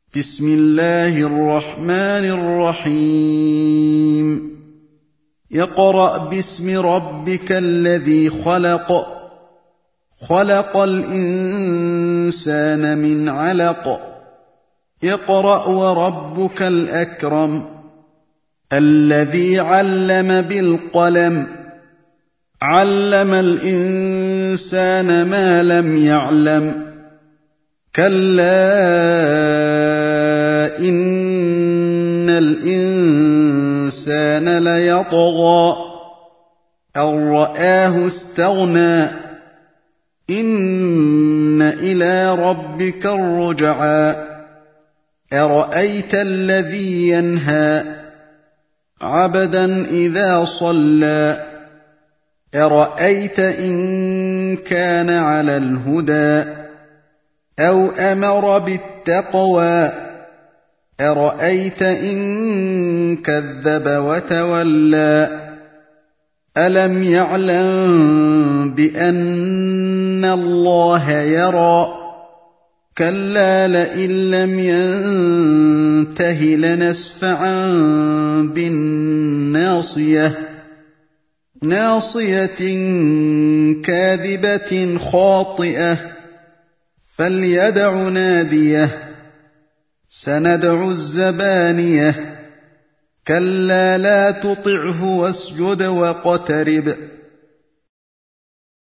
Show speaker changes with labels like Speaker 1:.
Speaker 1: بسم الله الرحمن الرحيم اقرأ باسم ربك الذي خلق الإنسان من علق اقرأ وربك الأكرم الذي علم بالقلم علم الإنسان ما لم يعلم كلا إن الإنسان ليطغى أن رآه استغنى إن إلى ربك الرجعى أرأيت الذي ينهى عبدا إذا صلى أرأيت إن كان على الهدى أو أمر بالتقوى أرأيت إن كذب وتولى ألم يعلم بأن الله يرى كلا لئن لم ينته لنسفعا بالناصية ناصية كاذبة خاطئة فليدع ناديه سندع الزبانية كلا لا تطعه واسجد واقترب